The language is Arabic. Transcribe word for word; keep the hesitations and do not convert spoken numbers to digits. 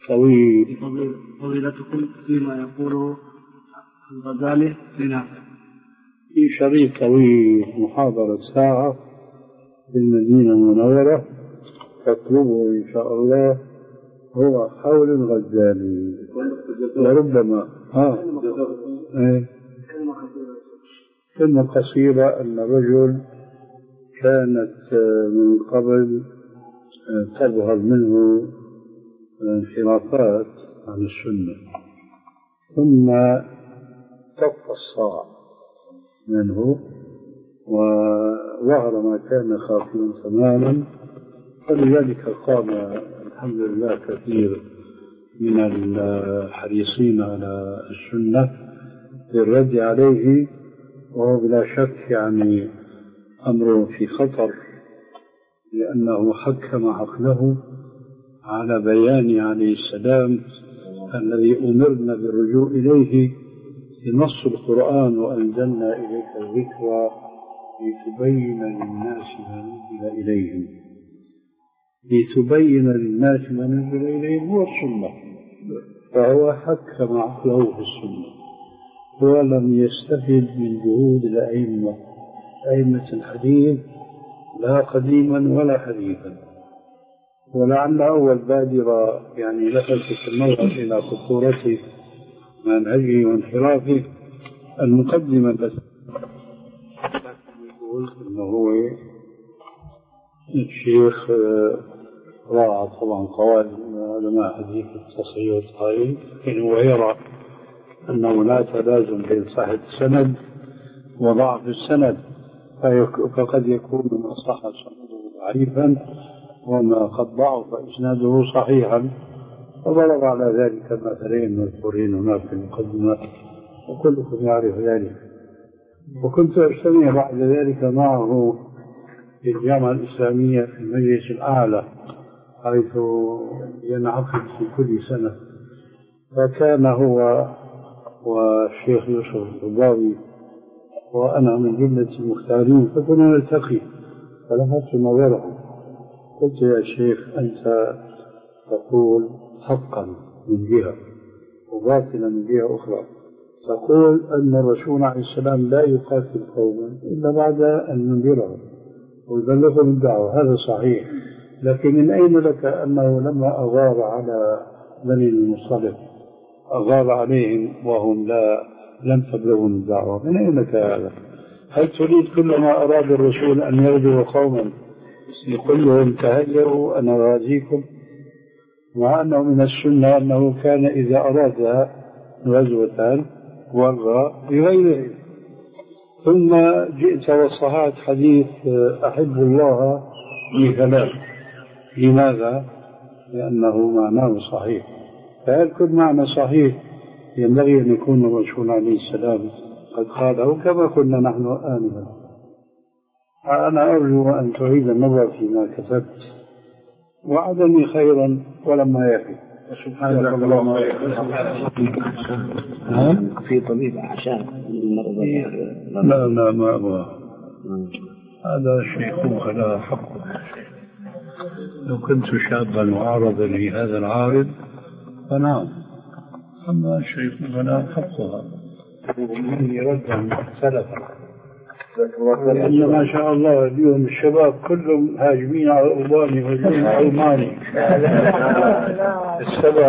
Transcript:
طويل. فضيلتكم فيما يقوله الغزالي لنافع في شريط طويل محاضرة ساعة في المدينة المنورة، تطلبه إن شاء الله، هو حول الغزالي. وربما ها ايه كلمة قصيرة أن رجل كانت من قبل تظهر منه انحرافات عن السنة، ثم طف الصاع منه وظهر ما كان خافيا تماما، فلذلك قام الحمد لله كثير من الحريصين على السنة للرد عليه، وهو بلا شك يعني أمره في خطر، لأنه حكم عقله على بيان عليه السلام الذي أمرنا بالرجوع إليه في نص القرآن: وأنزلنا إليك الذكر لتبين للناس ما نزل إليهم. لتبين للناس ما نزل إليهم هو السنة، فهو حكم عقله في السنة، هو لم يستفد من جهود الأئمة أئمة الحديث لا قديما ولا حديثا. ولعل أول بادرة يعني لفتت النظر إلى خطورة منهجه وانحرافه المقدمة، بس يقول إنه هو الشيخ راعى طبعا قواعد علماء حديث التصحيح والتعريف، إنه يرى أنه لا تلازم بين صحة السند وضعف السند، فقد يكون ما صح سنده ضعيفا وما قد ضعف إسناده صحيحا، وضرب على ذلك مثلين مذكورين هناك في المقدمة وكلكم يعرف ذلك. وكنت أجتمع بعد ذلك معه في الجامعة الإسلامية في المجلس الأعلى حيث ينعقد في كل سنة، فكان هو والشيخ يوسف الضباوي وأنا من جملة المختارين، فكنا نلتقي، فلفت نظره قلت: يا شيخ أنت تقول حقا من جهة وباطلا من جهة أخرى، تقول أن الرسول عليه السلام لا يقاتل قوما إلا بعد أن ينذرهم ويبلغهم الدعوة، هذا صحيح، لكن من أين لك أنه لما أغار على بني المصطلق أغار عليهم وهم لا لم تبلغهم الدعوة؟ من أين لك هذا؟ هل تريد كلما أراد الرسول أن يغزو قوما يقول لهم تهيئوا أنا غازيكم؟ مع أنه من السنة أنه كان إذا أراد غزوة ورى بغيره. ثم جئت وصحات حديث أحب الله بثلاث، لماذا؟ لأنه معناه صحيح، فهل كل معنى صحيح ينبغي أن يكون الرسول عليه السلام قد قاله كما كنا نحن آنفا؟ أنا أرجو أن تعيد النظر فيما كتبت، وعدني خيرا ولما يكفي. سبحانك اللهم في طبيب أعشاب لا لا ما أبغى، هذا شيخوخ لا حق. لو كنت شابا وعرض لي هذا العارض فنعم، أما الشيخوخ لا حقها مني ردا سلفا، لأن ما شاء الله اليوم الشباب كلهم هاجمين على ألباني وهاجمين على ألماني. السبب